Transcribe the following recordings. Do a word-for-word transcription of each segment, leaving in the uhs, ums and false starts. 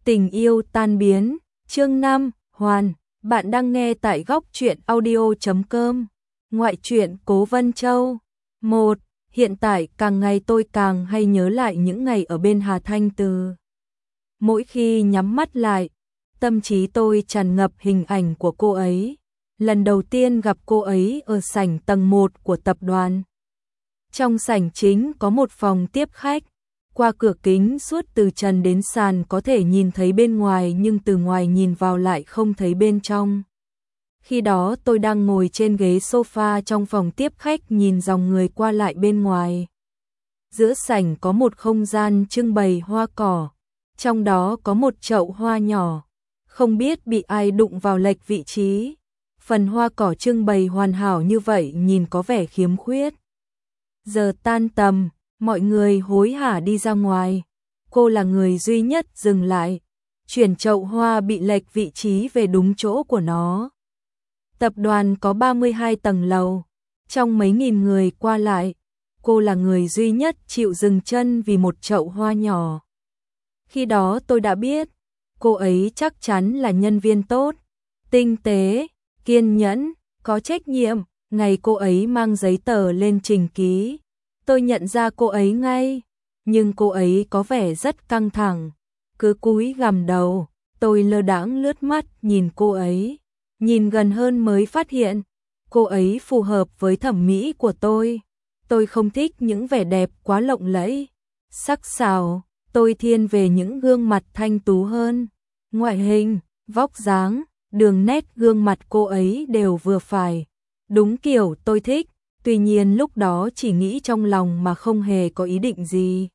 Tình yêu tan biến, chương năm, Hoàn, bạn đang nghe tại góc truyện audio chấm com. Ngoại truyện Cố Vân Châu. một. Hiện tại càng ngày tôi càng hay nhớ lại những ngày ở bên Hà Thanh Từ. Mỗi khi nhắm mắt lại, tâm trí tôi tràn ngập hình ảnh của cô ấy. Lần đầu tiên gặp cô ấy ở sảnh tầng một của tập đoàn. Trong sảnh chính có một phòng tiếp khách. Qua cửa kính suốt từ trần đến sàn có thể nhìn thấy bên ngoài, nhưng từ ngoài nhìn vào lại không thấy bên trong. Khi đó tôi đang ngồi trên ghế sofa trong phòng tiếp khách, nhìn dòng người qua lại bên ngoài. Giữa sảnh có một không gian trưng bày hoa cỏ, trong đó có một chậu hoa nhỏ, không biết bị ai đụng vào lệch vị trí. Phần hoa cỏ trưng bày hoàn hảo như vậy nhìn có vẻ khiếm khuyết. Giờ tan tầm, mọi người hối hả đi ra ngoài. Cô là người duy nhất dừng lại, chuyển chậu hoa bị lệch vị trí về đúng chỗ của nó. Tập đoàn có ba mươi hai tầng lầu, trong mấy nghìn người qua lại, cô là người duy nhất chịu dừng chân vì một chậu hoa nhỏ. Khi đó tôi đã biết, cô ấy chắc chắn là nhân viên tốt, tinh tế, kiên nhẫn, có trách nhiệm. Ngày cô ấy mang giấy tờ lên trình ký, tôi nhận ra cô ấy ngay, nhưng cô ấy có vẻ rất căng thẳng, cứ cúi gằm đầu. Tôi lơ đãng lướt mắt nhìn cô ấy, nhìn gần hơn mới phát hiện, cô ấy phù hợp với thẩm mỹ của tôi. Tôi không thích những vẻ đẹp quá lộng lẫy, sắc sảo, tôi thiên về những gương mặt thanh tú hơn. Ngoại hình, vóc dáng, đường nét gương mặt cô ấy đều vừa phải, đúng kiểu tôi thích. Tuy nhiên lúc đó chỉ nghĩ trong lòng mà không hề có ý định gì.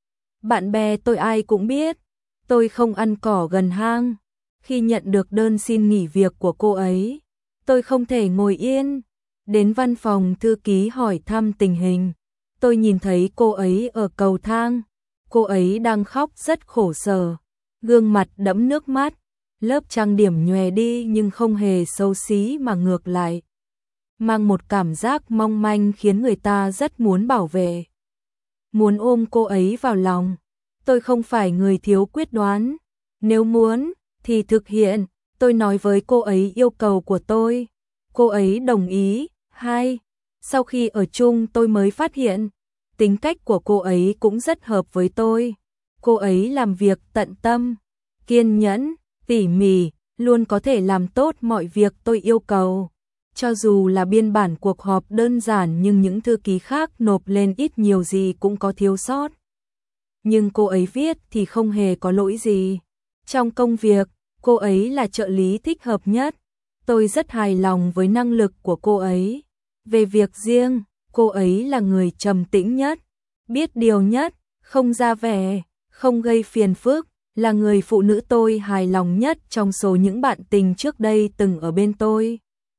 Bạn bè tôi ai cũng biết, tôi không ăn cỏ gần hang. Khi nhận được đơn xin nghỉ việc của cô ấy, tôi không thể ngồi yên. Đến văn phòng thư ký hỏi thăm tình hình, tôi nhìn thấy cô ấy ở cầu thang. Cô ấy đang khóc rất khổ sở, gương mặt đẫm nước mắt, lớp trang điểm nhòe đi nhưng không hề xấu xí mà ngược lại mang một cảm giác mong manh khiến người ta rất muốn bảo vệ, muốn ôm cô ấy vào lòng. Tôi không phải người thiếu quyết đoán, nếu muốn thì thực hiện. Tôi nói với cô ấy yêu cầu của tôi, cô ấy đồng ý. Hai, sau khi ở chung tôi mới phát hiện, tính cách của cô ấy cũng rất hợp với tôi. Cô ấy làm việc tận tâm, kiên nhẫn, tỉ mỉ, luôn có thể làm tốt mọi việc tôi yêu cầu. Cho dù là biên bản cuộc họp đơn giản nhưng những thư ký khác nộp lên ít nhiều gì cũng có thiếu sót. Nhưng cô ấy viết thì không hề có lỗi gì. Trong công việc, cô ấy là trợ lý thích hợp nhất. Tôi rất hài lòng với năng lực của cô ấy. Về việc riêng, cô ấy là người trầm tĩnh nhất, biết điều nhất, không ra vẻ, không gây phiền phức, là người phụ nữ tôi hài lòng nhất trong số những bạn tình trước đây từng ở bên tôi.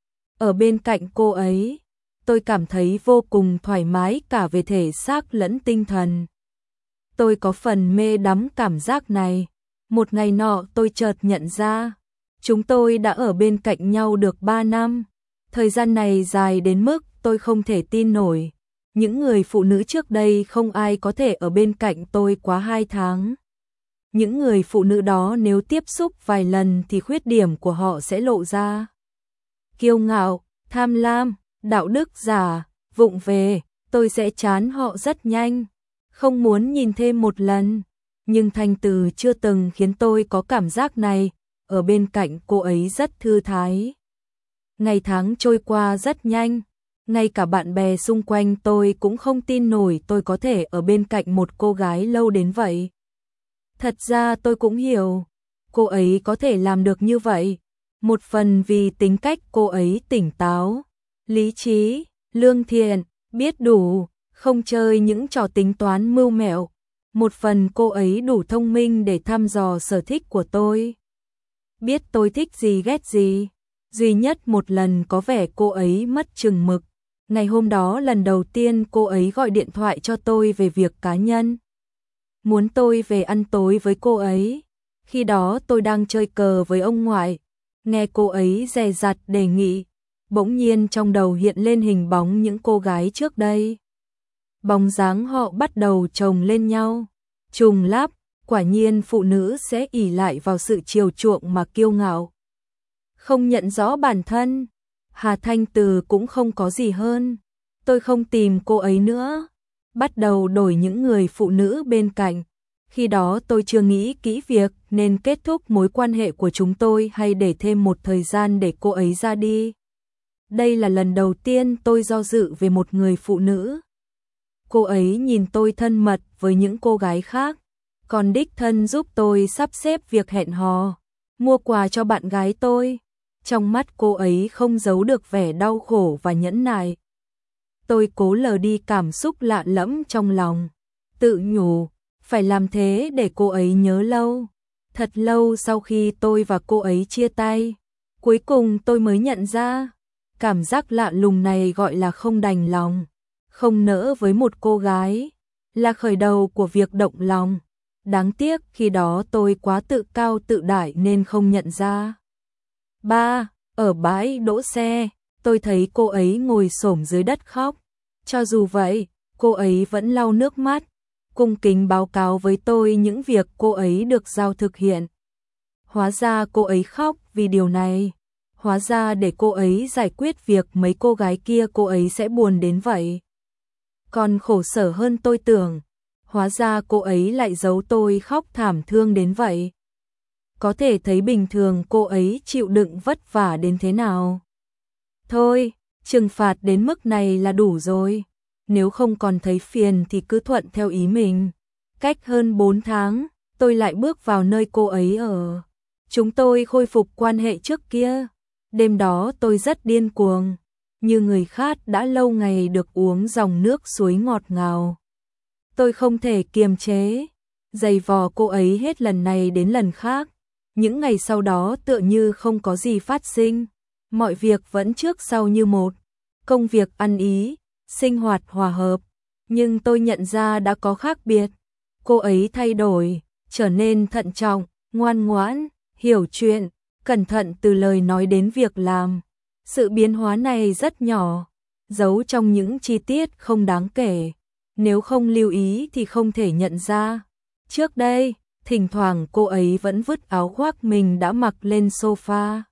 Ở bên cạnh cô ấy, tôi cảm thấy vô cùng thoải mái cả về thể xác lẫn tinh thần. Tôi có phần mê đắm cảm giác này. Một ngày nọ tôi chợt nhận ra, chúng tôi đã ở bên cạnh nhau được ba năm. Thời gian này dài đến mức tôi không thể tin nổi. Những người phụ nữ trước đây không ai có thể ở bên cạnh tôi quá hai tháng. Những người phụ nữ đó nếu tiếp xúc vài lần thì khuyết điểm của họ sẽ lộ ra. Kiêu ngạo, tham lam, đạo đức giả, vụng về, tôi sẽ chán họ rất nhanh, không muốn nhìn thêm một lần. Nhưng Thanh Từ chưa từng khiến tôi có cảm giác này, ở bên cạnh cô ấy rất thư thái. Ngày tháng trôi qua rất nhanh, ngay cả bạn bè xung quanh tôi cũng không tin nổi tôi có thể ở bên cạnh một cô gái lâu đến vậy. Thật ra tôi cũng hiểu, cô ấy có thể làm được như vậy. Một phần vì tính cách cô ấy tỉnh táo, lý trí, lương thiện, biết đủ, không chơi những trò tính toán mưu mẹo. Một phần cô ấy đủ thông minh để thăm dò sở thích của tôi, biết tôi thích gì ghét gì. Duy nhất một lần có vẻ cô ấy mất chừng mực. Ngày hôm đó lần đầu tiên cô ấy gọi điện thoại cho tôi về việc cá nhân, muốn tôi về ăn tối với cô ấy. Khi đó tôi đang chơi cờ với ông ngoại. Nghe cô ấy dè dặt đề nghị, bỗng nhiên trong đầu hiện lên hình bóng những cô gái trước đây. Bóng dáng họ bắt đầu chồng lên nhau, trùng lắp, Quả nhiên phụ nữ sẽ ỷ lại vào sự chiều chuộng mà kiêu ngạo. Không nhận rõ bản thân. Hà Thanh Từ cũng không có gì hơn. Tôi không tìm cô ấy nữa. Bắt đầu đổi những người phụ nữ bên cạnh. Khi đó tôi chưa nghĩ kỹ việc nên kết thúc mối quan hệ của chúng tôi hay để thêm một thời gian để cô ấy ra đi. Đây là lần đầu tiên tôi do dự về một người phụ nữ. Cô ấy nhìn tôi thân mật với những cô gái khác, còn đích thân giúp tôi sắp xếp việc hẹn hò, mua quà cho bạn gái tôi. Trong mắt cô ấy không giấu được vẻ đau khổ và nhẫn nại. Tôi cố lờ đi cảm xúc lạ lẫm trong lòng, tự nhủ, phải làm thế để cô ấy nhớ lâu. Thật lâu sau khi tôi và cô ấy chia tay, cuối cùng tôi mới nhận ra, cảm giác lạ lùng này gọi là không đành lòng, không nỡ với một cô gái, là khởi đầu của việc động lòng. Đáng tiếc khi đó tôi quá tự cao tự đại nên không nhận ra. Ba, ở bãi đỗ xe, tôi thấy cô ấy ngồi xổm dưới đất khóc. Cho dù vậy, cô ấy vẫn lau nước mắt, cung kính báo cáo với tôi những việc cô ấy được giao thực hiện. Hóa ra cô ấy khóc vì điều này. Hóa ra để cô ấy giải quyết việc mấy cô gái kia cô ấy sẽ buồn đến vậy. Còn khổ sở hơn tôi tưởng. Hóa ra cô ấy lại giấu tôi khóc thảm thương đến vậy. Có thể thấy bình thường cô ấy chịu đựng vất vả đến thế nào. Thôi, trừng phạt đến mức này là đủ rồi. Nếu không còn thấy phiền thì cứ thuận theo ý mình. Cách hơn bốn tháng, tôi lại bước vào nơi cô ấy ở. Chúng tôi khôi phục quan hệ trước kia. Đêm đó tôi rất điên cuồng, như người khát đã lâu ngày được uống dòng nước suối ngọt ngào. Tôi không thể kiềm chế, giày vò cô ấy hết lần này đến lần khác. Những ngày sau đó tựa như không có gì phát sinh, mọi việc vẫn trước sau như một. Công việc ăn ý, sinh hoạt hòa hợp, nhưng tôi nhận ra đã có khác biệt. Cô ấy thay đổi, trở nên thận trọng, ngoan ngoãn, hiểu chuyện, cẩn thận từ lời nói đến việc làm. Sự biến hóa này rất nhỏ, giấu trong những chi tiết không đáng kể. Nếu không lưu ý thì không thể nhận ra. Trước đây, thỉnh thoảng cô ấy vẫn vứt áo khoác mình đã mặc lên sofa.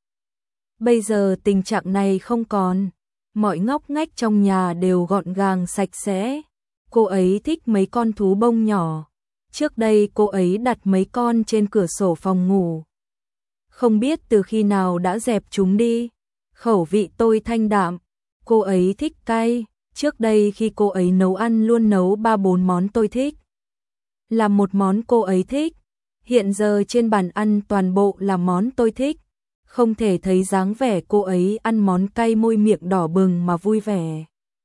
Bây giờ tình trạng này không còn. Mọi ngóc ngách trong nhà đều gọn gàng sạch sẽ. Cô ấy thích mấy con thú bông nhỏ. Trước đây cô ấy đặt mấy con trên cửa sổ phòng ngủ. Không biết từ khi nào đã dẹp chúng đi. Khẩu vị tôi thanh đạm. Cô ấy thích cay. Trước đây khi cô ấy nấu ăn luôn nấu ba bốn món tôi thích. Làm một món cô ấy thích. Hiện giờ trên bàn ăn toàn bộ là món tôi thích. Không thể thấy dáng vẻ cô ấy ăn món cay môi miệng đỏ bừng mà vui vẻ.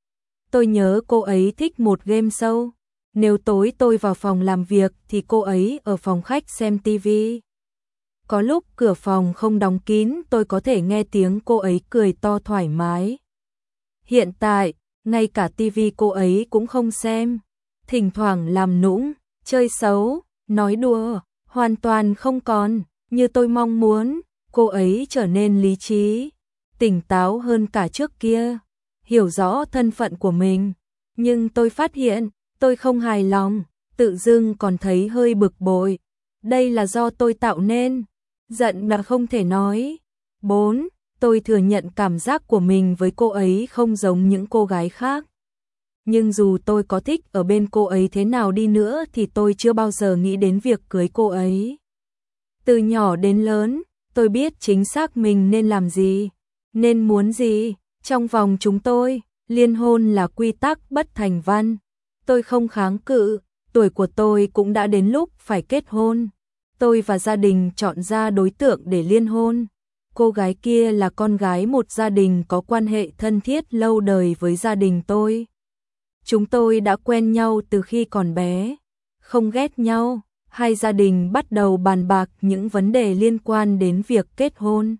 Tôi nhớ cô ấy thích một game show. Nếu tối tôi vào phòng làm việc thì cô ấy ở phòng khách xem tivi. Có lúc cửa phòng không đóng kín tôi có thể nghe tiếng cô ấy cười to thoải mái. Hiện tại, ngay cả tivi cô ấy cũng không xem. Thỉnh thoảng làm nũng, chơi xấu, nói đùa, hoàn toàn không còn. Như tôi mong muốn, cô ấy trở nên lý trí, tỉnh táo hơn cả trước kia, hiểu rõ thân phận của mình. Nhưng tôi phát hiện, tôi không hài lòng, tự dưng còn thấy hơi bực bội. Đây là do tôi tạo nên, giận là không thể nói. bốn. Tôi thừa nhận cảm giác của mình với cô ấy không giống những cô gái khác. Nhưng dù tôi có thích ở bên cô ấy thế nào đi nữa thì tôi chưa bao giờ nghĩ đến việc cưới cô ấy. Từ nhỏ đến lớn, tôi biết chính xác mình nên làm gì, nên muốn gì. Trong vòng chúng tôi, liên hôn là quy tắc bất thành văn. Tôi không kháng cự, tuổi của tôi cũng đã đến lúc phải kết hôn. Tôi và gia đình chọn ra đối tượng để liên hôn. Cô gái kia là con gái một gia đình có quan hệ thân thiết lâu đời với gia đình tôi. Chúng tôi đã quen nhau từ khi còn bé, không ghét nhau. Hai gia đình bắt đầu bàn bạc những vấn đề liên quan đến việc kết hôn.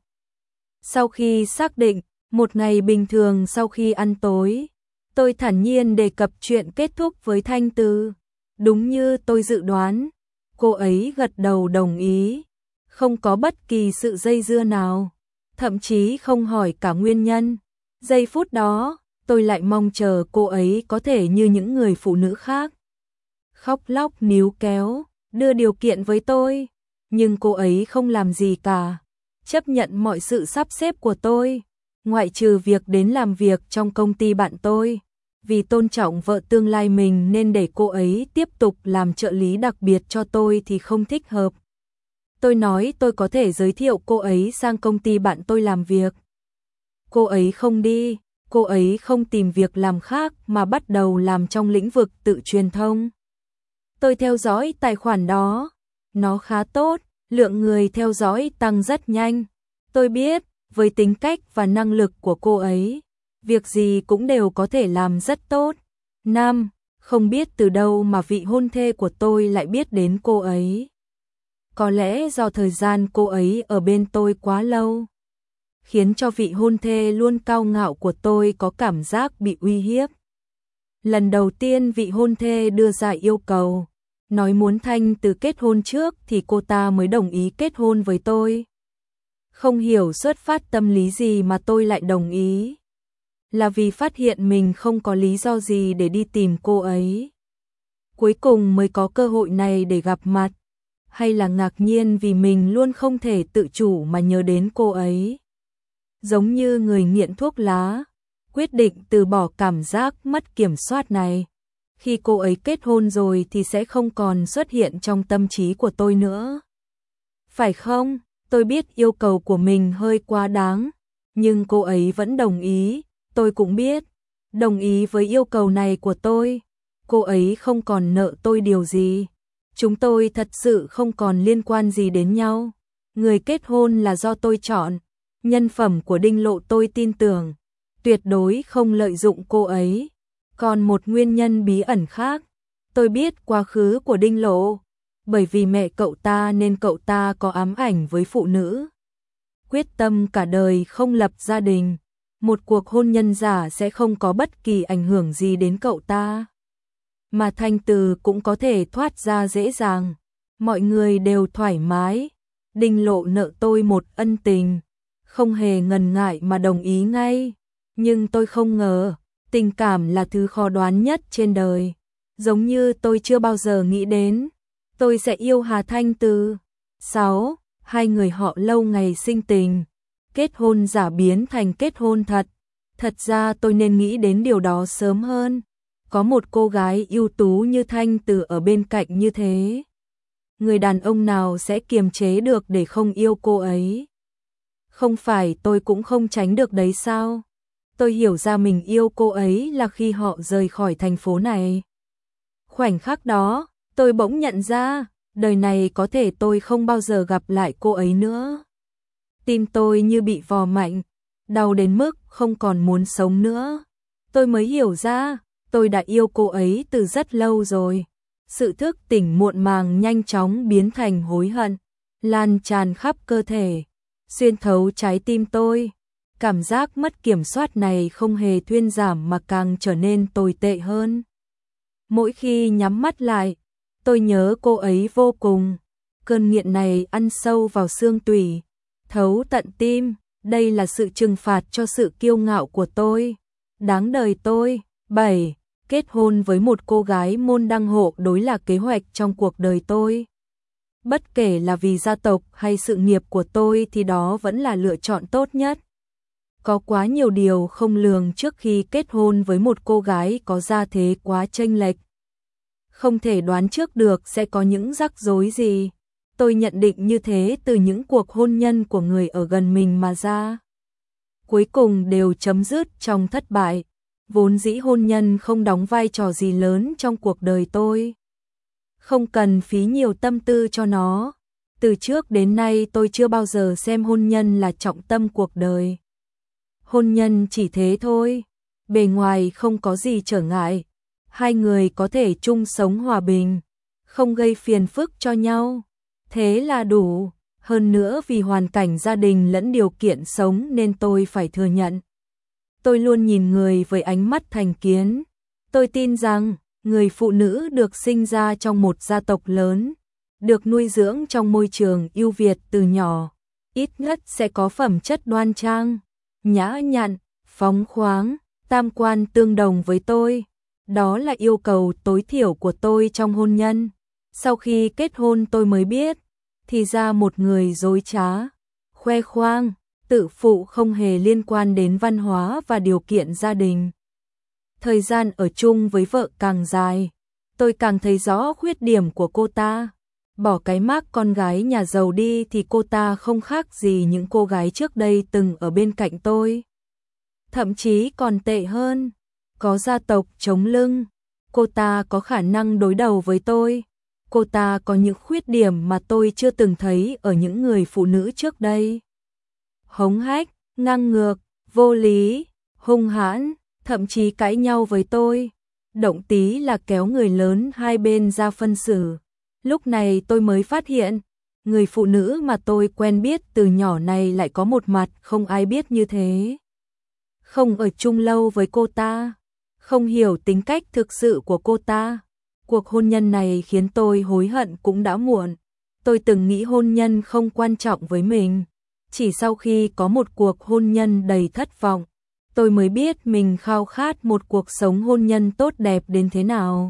Sau khi xác định, một ngày bình thường sau khi ăn tối, tôi thản nhiên đề cập chuyện kết thúc với Thanh Từ. Đúng như tôi dự đoán, cô ấy gật đầu đồng ý, không có bất kỳ sự dây dưa nào, thậm chí không hỏi cả nguyên nhân. Giây phút đó, tôi lại mong chờ cô ấy có thể như những người phụ nữ khác, khóc lóc níu kéo, đưa điều kiện với tôi, nhưng cô ấy không làm gì cả, chấp nhận mọi sự sắp xếp của tôi, ngoại trừ việc đến làm việc trong công ty bạn tôi. Vì tôn trọng vợ tương lai mình nên để cô ấy tiếp tục làm trợ lý đặc biệt cho tôi thì không thích hợp. Tôi nói tôi có thể giới thiệu cô ấy sang công ty bạn tôi làm việc. Cô ấy không đi, cô ấy không tìm việc làm khác mà bắt đầu làm trong lĩnh vực tự truyền thông. Tôi theo dõi tài khoản đó, nó khá tốt, lượng người theo dõi tăng rất nhanh. Tôi biết, với tính cách và năng lực của cô ấy, việc gì cũng đều có thể làm rất tốt. Năm, không biết từ đâu mà vị hôn thê của tôi lại biết đến cô ấy. Có lẽ do thời gian cô ấy ở bên tôi quá lâu, khiến cho vị hôn thê luôn cao ngạo của tôi có cảm giác bị uy hiếp. Lần đầu tiên vị hôn thê đưa ra yêu cầu, nói muốn Thanh Từ kết hôn trước thì cô ta mới đồng ý kết hôn với tôi. Không hiểu xuất phát tâm lý gì mà tôi lại đồng ý. Là vì phát hiện mình không có lý do gì để đi tìm cô ấy, cuối cùng mới có cơ hội này để gặp mặt, hay là ngạc nhiên vì mình luôn không thể tự chủ mà nhớ đến cô ấy. Giống như người nghiện thuốc lá, quyết định từ bỏ cảm giác mất kiểm soát này. Khi cô ấy kết hôn rồi thì sẽ không còn xuất hiện trong tâm trí của tôi nữa. Phải không? Tôi biết yêu cầu của mình hơi quá đáng, nhưng cô ấy vẫn đồng ý. Tôi cũng biết, đồng ý với yêu cầu này của tôi, cô ấy không còn nợ tôi điều gì. Chúng tôi thật sự không còn liên quan gì đến nhau. Người kết hôn là do tôi chọn, nhân phẩm của Đinh Lộ tôi tin tưởng, tuyệt đối không lợi dụng cô ấy. Còn một nguyên nhân bí ẩn khác, tôi biết quá khứ của Đinh Lộ, bởi vì mẹ cậu ta nên cậu ta có ám ảnh với phụ nữ. Quyết tâm cả đời không lập gia đình, một cuộc hôn nhân giả sẽ không có bất kỳ ảnh hưởng gì đến cậu ta. Mà Thanh Từ cũng có thể thoát ra dễ dàng, mọi người đều thoải mái. Đinh Lộ nợ tôi một ân tình, không hề ngần ngại mà đồng ý ngay. Nhưng tôi không ngờ, tình cảm là thứ khó đoán nhất trên đời. Giống như tôi chưa bao giờ nghĩ đến, tôi sẽ yêu Hà Thanh Từ. Sáu, hai người họ lâu ngày sinh tình, kết hôn giả biến thành kết hôn thật. Thật ra tôi nên nghĩ đến điều đó sớm hơn. Có một cô gái ưu tú như Thanh Từ ở bên cạnh như thế, người đàn ông nào sẽ kiềm chế được để không yêu cô ấy? Không phải tôi cũng không tránh được đấy sao? Tôi hiểu ra mình yêu cô ấy là khi họ rời khỏi thành phố này. Khoảnh khắc đó, tôi bỗng nhận ra, đời này có thể tôi không bao giờ gặp lại cô ấy nữa. Tim tôi như bị vò mạnh, đau đến mức không còn muốn sống nữa. Tôi mới hiểu ra, tôi đã yêu cô ấy từ rất lâu rồi. Sự thức tỉnh muộn màng nhanh chóng biến thành hối hận, lan tràn khắp cơ thể, xuyên thấu trái tim tôi. Cảm giác mất kiểm soát này không hề thuyên giảm mà càng trở nên tồi tệ hơn. Mỗi khi nhắm mắt lại, tôi nhớ cô ấy vô cùng. Cơn nghiện này ăn sâu vào xương tủy, thấu tận tim. Đây là sự trừng phạt cho sự kiêu ngạo của tôi. Đáng đời tôi. Bảy. Kết hôn với một cô gái môn đăng hộ đối là kế hoạch trong cuộc đời tôi. Bất kể là vì gia tộc hay sự nghiệp của tôi thì đó vẫn là lựa chọn tốt nhất. Có quá nhiều điều không lường trước khi kết hôn với một cô gái có gia thế quá chênh lệch. Không thể đoán trước được sẽ có những rắc rối gì. Tôi nhận định như thế từ những cuộc hôn nhân của người ở gần mình mà ra. Cuối cùng đều chấm dứt trong thất bại. Vốn dĩ hôn nhân không đóng vai trò gì lớn trong cuộc đời tôi. Không cần phí nhiều tâm tư cho nó. Từ trước đến nay tôi chưa bao giờ xem hôn nhân là trọng tâm cuộc đời. Hôn nhân chỉ thế thôi, bề ngoài không có gì trở ngại, hai người có thể chung sống hòa bình, không gây phiền phức cho nhau, thế là đủ. Hơn nữa vì hoàn cảnh gia đình lẫn điều kiện sống nên tôi phải thừa nhận. Tôi luôn nhìn người với ánh mắt thành kiến. Tôi tin rằng, người phụ nữ được sinh ra trong một gia tộc lớn, được nuôi dưỡng trong môi trường ưu việt từ nhỏ, ít nhất sẽ có phẩm chất đoan trang, nhã nhặn, phóng khoáng, tam quan tương đồng với tôi. Đó là yêu cầu tối thiểu của tôi trong hôn nhân. Sau khi kết hôn tôi mới biết, thì ra một người dối trá, khoe khoang, tự phụ không hề liên quan đến văn hóa và điều kiện gia đình. Thời gian ở chung với vợ càng dài, tôi càng thấy rõ khuyết điểm của cô ta. Bỏ cái mác con gái nhà giàu đi thì cô ta không khác gì những cô gái trước đây từng ở bên cạnh tôi. Thậm chí còn tệ hơn, có gia tộc chống lưng, cô ta có khả năng đối đầu với tôi. Cô ta có những khuyết điểm mà tôi chưa từng thấy ở những người phụ nữ trước đây. Hống hách, ngang ngược, vô lý, hung hãn, thậm chí cãi nhau với tôi. Động tí là kéo người lớn hai bên ra phân xử. Lúc này tôi mới phát hiện, người phụ nữ mà tôi quen biết từ nhỏ này lại có một mặt không ai biết như thế. Không ở chung lâu với cô ta, không hiểu tính cách thực sự của cô ta. Cuộc hôn nhân này khiến tôi hối hận cũng đã muộn. Tôi từng nghĩ hôn nhân không quan trọng với mình. Chỉ sau khi có một cuộc hôn nhân đầy thất vọng, tôi mới biết mình khao khát một cuộc sống hôn nhân tốt đẹp đến thế nào.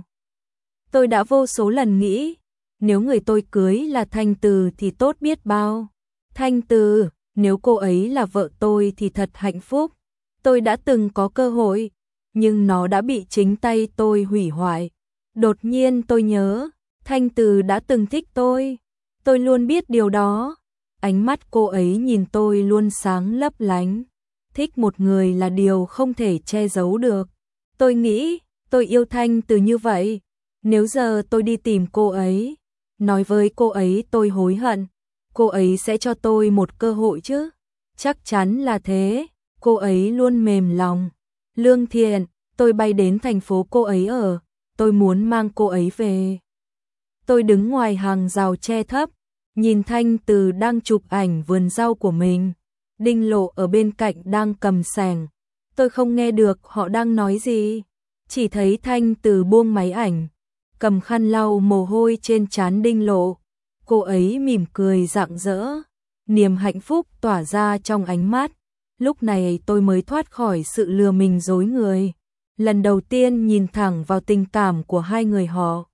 Tôi đã vô số lần nghĩ, nếu người tôi cưới là Thanh Từ thì tốt biết bao. Thanh Từ, nếu cô ấy là vợ tôi thì thật hạnh phúc. Tôi đã từng có cơ hội, nhưng nó đã bị chính tay tôi hủy hoại. Đột nhiên tôi nhớ, Thanh Từ đã từng thích tôi. Tôi luôn biết điều đó. Ánh mắt cô ấy nhìn tôi luôn sáng lấp lánh. Thích một người là điều không thể che giấu được. Tôi nghĩ, tôi yêu Thanh Từ như vậy. Nếu giờ tôi đi tìm cô ấy, nói với cô ấy tôi hối hận, cô ấy sẽ cho tôi một cơ hội chứ? Chắc chắn là thế, cô ấy luôn mềm lòng, lương thiện. Tôi bay đến thành phố cô ấy ở, tôi muốn mang cô ấy về. Tôi đứng ngoài hàng rào tre thấp, nhìn Thanh Từ đang chụp ảnh vườn rau của mình. Đinh Lộ ở bên cạnh đang cầm xẻng. Tôi không nghe được họ đang nói gì, chỉ thấy Thanh Từ buông máy ảnh, cầm khăn lau mồ hôi trên trán Đinh Lộ. Cô ấy mỉm cười rạng rỡ, niềm hạnh phúc tỏa ra trong ánh mắt. Lúc này tôi mới thoát khỏi sự lừa mình dối người. Lần đầu tiên nhìn thẳng vào tình cảm của hai người họ.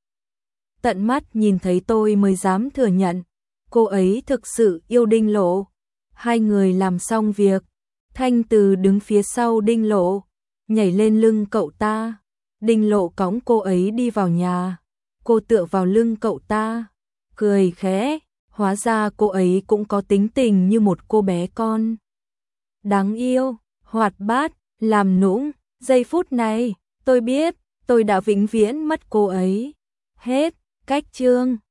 Tận mắt nhìn thấy tôi mới dám thừa nhận, cô ấy thực sự yêu Đinh Lộ. Hai người làm xong việc, Thanh Từ đứng phía sau Đinh Lộ, nhảy lên lưng cậu ta. Đinh Lộ cõng cô ấy đi vào nhà, cô tựa vào lưng cậu ta, cười khẽ, hóa ra cô ấy cũng có tính tình như một cô bé con. Đáng yêu, hoạt bát, làm nũng. Giây phút này, tôi biết, tôi đã vĩnh viễn mất cô ấy. Hết, cách chương.